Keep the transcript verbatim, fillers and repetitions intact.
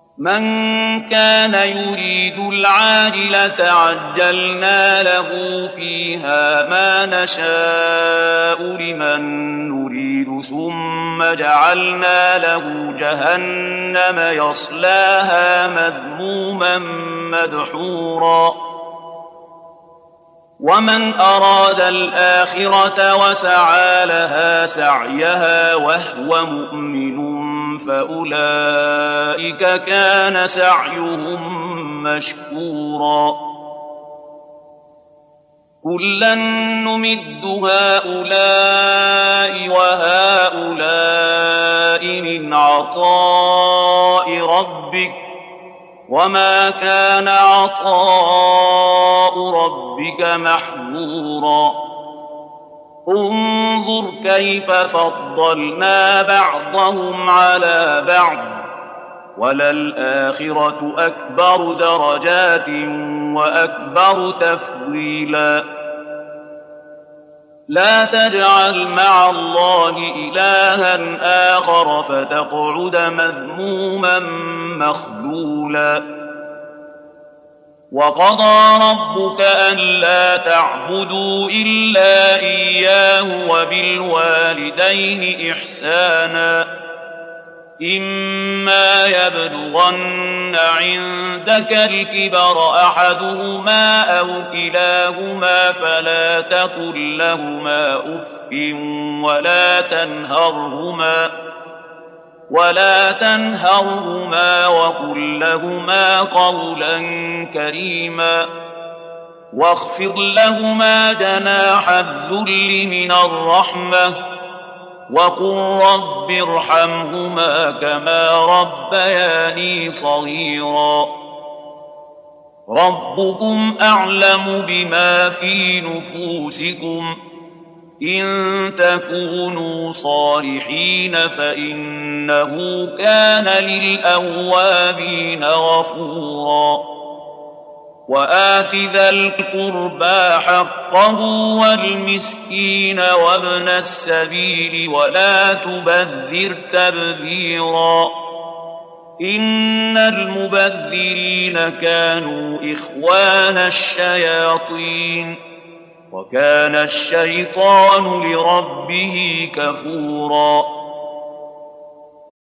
من كان يريد العاجلة عجلنا له فيها ما نشاء لمن نريد ثم جعلنا له جهنم يصلاها مذموما مدحورا ومن أراد الآخرة وسعى لها سعيها وهو مؤمن فأولئك كان سعيهم مشكورا كلا نمد هؤلاء وهؤلاء من عطاء ربك وما كان عطاء ربك محظورا انظر كيف فضلنا بعضهم على بعض وللآخرة أكبر درجات وأكبر تفضيلا لا تجعل مع الله إلها آخر فتقعد مذموما مخذولا وقضى ربك ألا تعبدوا إلا إياه وبالوالدين إحسانا إما يبلغن عندك الكبر أحدهما أو كلاهما فلا تقل لهما أف ولا تنهرهما ولا تنهرهما وقل لهما قولا كريما واخفض لهما جناح الذل من الرحمة وقل رب ارحمهما كما ربياني صغيرا ربكم أعلم بما في نفوسكم إن تكونوا صالحين فإنه كان للأوابين غفورا وآت ذا القربى حقه والمسكين وابن السبيل ولا تبذر تبذيرا إن المبذرين كانوا إخوان الشياطين وكان الشيطان لربه كفورا